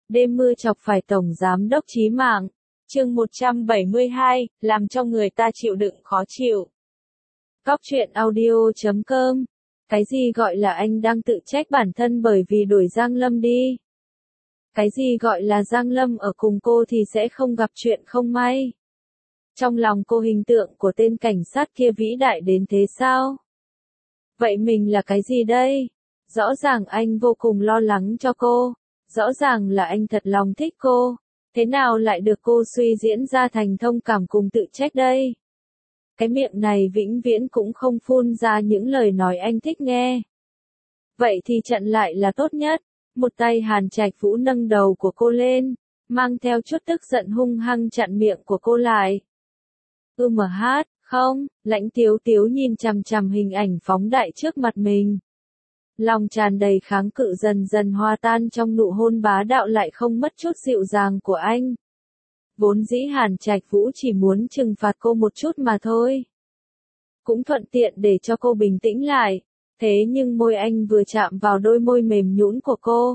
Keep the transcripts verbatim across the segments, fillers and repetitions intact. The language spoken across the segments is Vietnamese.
Đêm mưa chọc phải Tổng Giám đốc chí mạng. Chương một trăm bảy mươi hai, làm cho người ta chịu đựng khó chịu. Cóc truyện audio chấm com. Cái gì gọi là anh đang tự trách bản thân bởi vì đuổi Giang Lâm đi? Cái gì gọi là Giang Lâm ở cùng cô thì sẽ không gặp chuyện không may? Trong lòng cô hình tượng của tên cảnh sát kia vĩ đại đến thế sao? Vậy mình là cái gì đây? Rõ ràng anh vô cùng lo lắng cho cô. Rõ ràng là anh thật lòng thích cô. Thế nào lại được cô suy diễn ra thành thông cảm cùng tự trách đây? Cái miệng này vĩnh viễn cũng không phun ra những lời nói anh thích nghe. Vậy thì chặn lại là tốt nhất. Một tay Hàn Trạch Vũ nâng đầu của cô lên, mang theo chút tức giận hung hăng chặn miệng của cô lại. Ừ mà hát, không, Lãnh Tiếu Tiếu nhìn chằm chằm hình ảnh phóng đại trước mặt mình. Lòng tràn đầy kháng cự dần dần hòa tan trong nụ hôn bá đạo lại không mất chút dịu dàng của anh. Vốn dĩ Hàn Trạch Vũ chỉ muốn trừng phạt cô một chút mà thôi. Cũng thuận tiện để cho cô bình tĩnh lại. Thế nhưng môi anh vừa chạm vào đôi môi mềm nhũn của cô.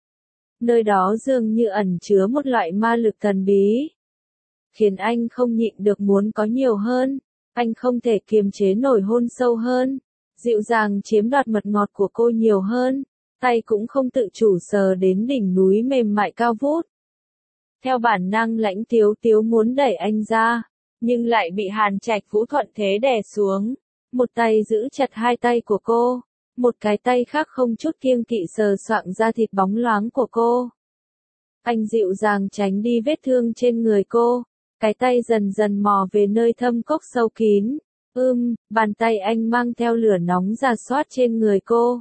Nơi đó dường như ẩn chứa một loại ma lực thần bí. Khiến anh không nhịn được muốn có nhiều hơn. Anh không thể kiềm chế nổi hôn sâu hơn. Dịu dàng chiếm đoạt mật ngọt của cô nhiều hơn. Tay cũng không tự chủ sờ đến đỉnh núi mềm mại cao vút. Theo bản năng Lãnh Tiếu Tiếu muốn đẩy anh ra. Nhưng lại bị Hàn Trạch Vũ thuận thế đè xuống. Một tay giữ chặt hai tay của cô, một cái tay khác không chút kiêng kỵ sờ soạng da thịt bóng loáng của cô. Anh dịu dàng tránh đi vết thương trên người cô, cái tay dần dần mò về nơi thâm cốc sâu kín. Ưm, bàn tay anh mang theo lửa nóng rà soát trên người cô.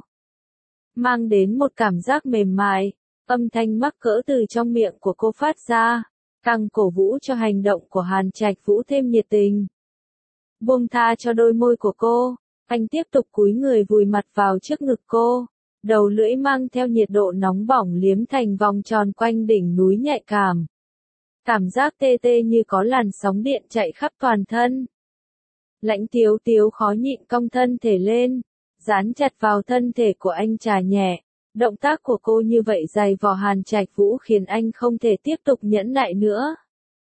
Mang đến một cảm giác mềm mại, âm thanh mắc cỡ từ trong miệng của cô phát ra, càng cổ vũ cho hành động của Hàn Trạch Vũ thêm nhiệt tình. Buông tha cho đôi môi của cô, anh tiếp tục cúi người vùi mặt vào trước ngực cô, đầu lưỡi mang theo nhiệt độ nóng bỏng liếm thành vòng tròn quanh đỉnh núi nhạy cảm. Cảm giác tê tê như có làn sóng điện chạy khắp toàn thân. Lãnh Tiếu Tiếu khó nhịn cong thân thể lên, dán chặt vào thân thể của anh trà nhẹ. Động tác của cô như vậy dày vò Hàn Trạch Vũ khiến anh không thể tiếp tục nhẫn nại nữa.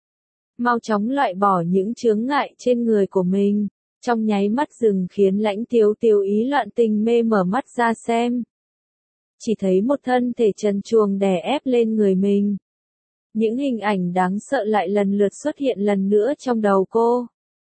Mau chóng loại bỏ những chướng ngại trên người của mình, trong nháy mắt dừng khiến Lãnh Tiếu Tiếu ý loạn tình mê mở mắt ra xem. Chỉ thấy một thân thể trần truồng đè ép lên người mình. Những hình ảnh đáng sợ lại lần lượt xuất hiện lần nữa trong đầu cô.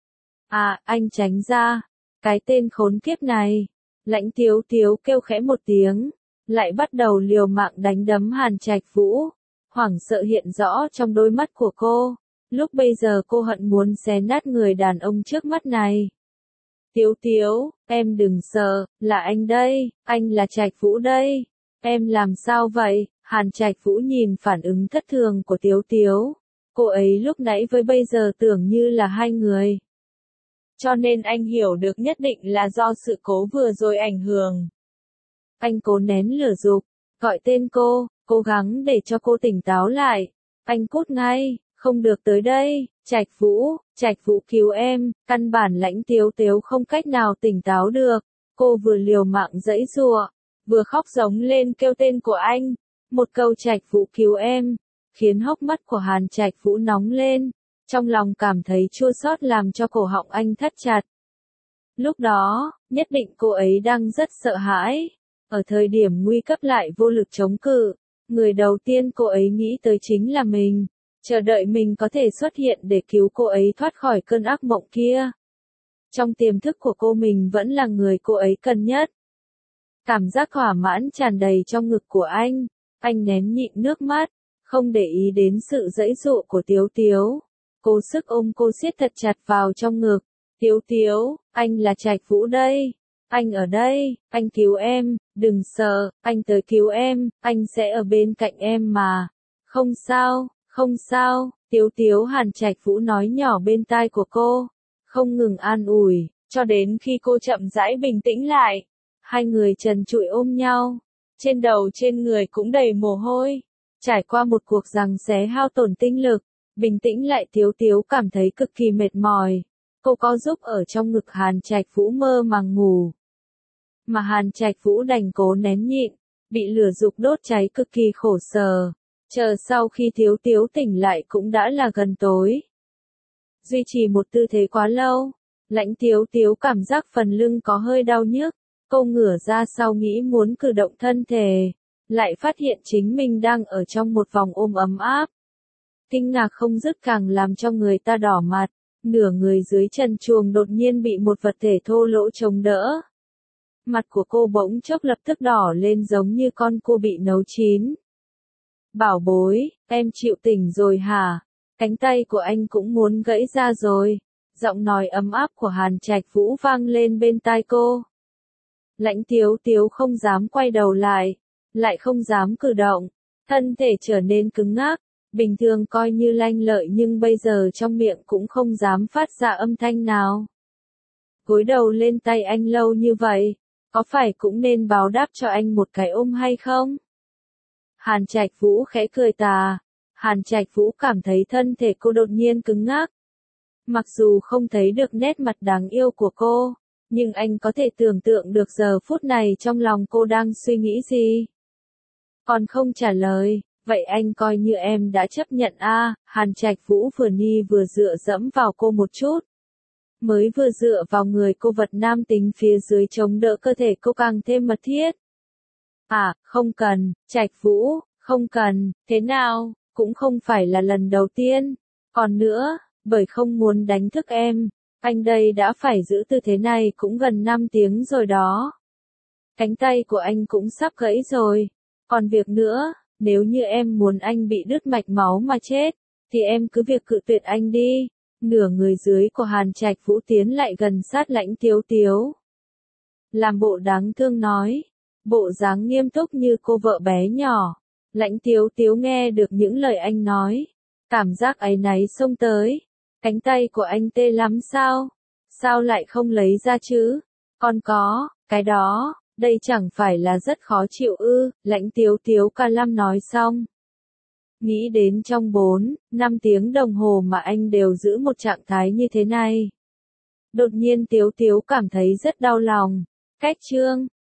À, anh tránh ra, cái tên khốn kiếp này. Lãnh Tiếu Tiếu kêu khẽ một tiếng, lại bắt đầu liều mạng đánh đấm Hàn Trạch Vũ. Hoảng sợ hiện rõ trong đôi mắt của cô. Lúc bây giờ cô hận muốn xé nát người đàn ông trước mắt này. Tiếu Tiếu, em đừng sợ, là anh đây, anh là Trạch Vũ đây. Em làm sao vậy? Hàn Trạch Vũ nhìn phản ứng thất thường của Tiếu Tiếu. Cô ấy lúc nãy với bây giờ tưởng như là hai người. Cho nên anh hiểu được nhất định là do sự cố vừa rồi ảnh hưởng. Anh cố nén lửa giục, gọi tên cô, cố gắng để cho cô tỉnh táo lại. Anh cút ngay. Không được tới đây, Trạch Vũ, Trạch Vũ cứu em, căn bản Lãnh Tiếu Tiếu không cách nào tỉnh táo được. Cô vừa liều mạng giãy giụa, vừa khóc giống lên kêu tên của anh. Một câu Trạch Vũ cứu em, khiến hốc mắt của Hàn Trạch Vũ nóng lên, trong lòng cảm thấy chua xót làm cho cổ họng anh thắt chặt. Lúc đó, nhất định cô ấy đang rất sợ hãi, ở thời điểm nguy cấp lại vô lực chống cự, người đầu tiên cô ấy nghĩ tới chính là mình. Chờ đợi mình có thể xuất hiện để cứu cô ấy thoát khỏi cơn ác mộng kia. Trong tiềm thức của cô mình vẫn là người cô ấy cần nhất. Cảm giác thỏa mãn tràn đầy trong ngực của anh. Anh nén nhịn nước mắt, không để ý đến sự giãy giụa của Tiếu Tiếu. Cố sức ôm cô siết thật chặt vào trong ngực. Tiếu Tiếu, anh là Trạch Vũ đây. Anh ở đây, anh cứu em, đừng sợ, anh tới cứu em, anh sẽ ở bên cạnh em mà. Không sao. Không sao, Tiếu Tiếu Hàn Trạch Vũ nói nhỏ bên tai của cô, không ngừng an ủi, cho đến khi cô chậm rãi bình tĩnh lại. Hai người trần trụi ôm nhau, trên đầu trên người cũng đầy mồ hôi. Trải qua một cuộc giằng xé hao tổn tinh lực, bình tĩnh lại Tiếu Tiếu cảm thấy cực kỳ mệt mỏi. Cô có giúp ở trong ngực Hàn Trạch Vũ mơ màng ngủ. Mà Hàn Trạch Vũ đành cố nén nhịn, bị lửa dục đốt cháy cực kỳ khổ sở. Chờ sau khi Tiếu Tiếu tỉnh lại cũng đã là gần tối. Duy trì một tư thế quá lâu, Lãnh Tiếu Tiếu cảm giác phần lưng có hơi đau nhức, cô ngửa ra sau nghĩ muốn cử động thân thể, lại phát hiện chính mình đang ở trong một vòng ôm ấm áp. Kinh ngạc không dứt càng làm cho người ta đỏ mặt, nửa người dưới trần truồng đột nhiên bị một vật thể thô lỗ chống đỡ. Mặt của cô bỗng chốc lập tức đỏ lên giống như con cua bị nấu chín. Bảo bối, em chịu tỉnh rồi hả? Cánh tay của anh cũng muốn gãy ra rồi. Giọng nói ấm áp của Hàn Trạch Vũ vang lên bên tai cô. Lãnh Tiếu Tiếu không dám quay đầu lại, lại không dám cử động, thân thể trở nên cứng ngắc, bình thường coi như lanh lợi nhưng bây giờ trong miệng cũng không dám phát ra âm thanh nào. Gối đầu lên tay anh lâu như vậy, có phải cũng nên báo đáp cho anh một cái ôm hay không? Hàn Trạch Vũ khẽ cười tà, Hàn Trạch Vũ cảm thấy thân thể cô đột nhiên cứng ngắc. Mặc dù không thấy được nét mặt đáng yêu của cô, nhưng anh có thể tưởng tượng được giờ phút này trong lòng cô đang suy nghĩ gì. Còn không trả lời, vậy anh coi như em đã chấp nhận a. À, Hàn Trạch Vũ vừa ni vừa dựa dẫm vào cô một chút. Mới vừa dựa vào người cô vật nam tính phía dưới chống đỡ cơ thể cô càng thêm mật thiết. À, không cần, Trạch Vũ, không cần, thế nào, cũng không phải là lần đầu tiên. Còn nữa, bởi không muốn đánh thức em, anh đây đã phải giữ tư thế này cũng gần năm tiếng rồi đó. Cánh tay của anh cũng sắp gãy rồi. Còn việc nữa, nếu như em muốn anh bị đứt mạch máu mà chết, thì em cứ việc cự tuyệt anh đi. Nửa người dưới của Hàn Trạch Vũ tiến lại gần sát Lãnh Tiếu Tiếu. Làm bộ đáng thương nói, bộ dáng nghiêm túc như cô vợ bé nhỏ. Lãnh Tiếu Tiếu nghe được những lời anh nói, cảm giác áy náy xông tới. Cánh tay của anh tê lắm sao? Sao lại không lấy ra chứ? Còn có, cái đó, đây chẳng phải là rất khó chịu ư? Lãnh Tiếu Tiếu ca lăm nói xong. Nghĩ đến trong bốn, năm tiếng đồng hồ mà anh đều giữ một trạng thái như thế này. Đột nhiên Tiếu Tiếu cảm thấy rất đau lòng. Cách chương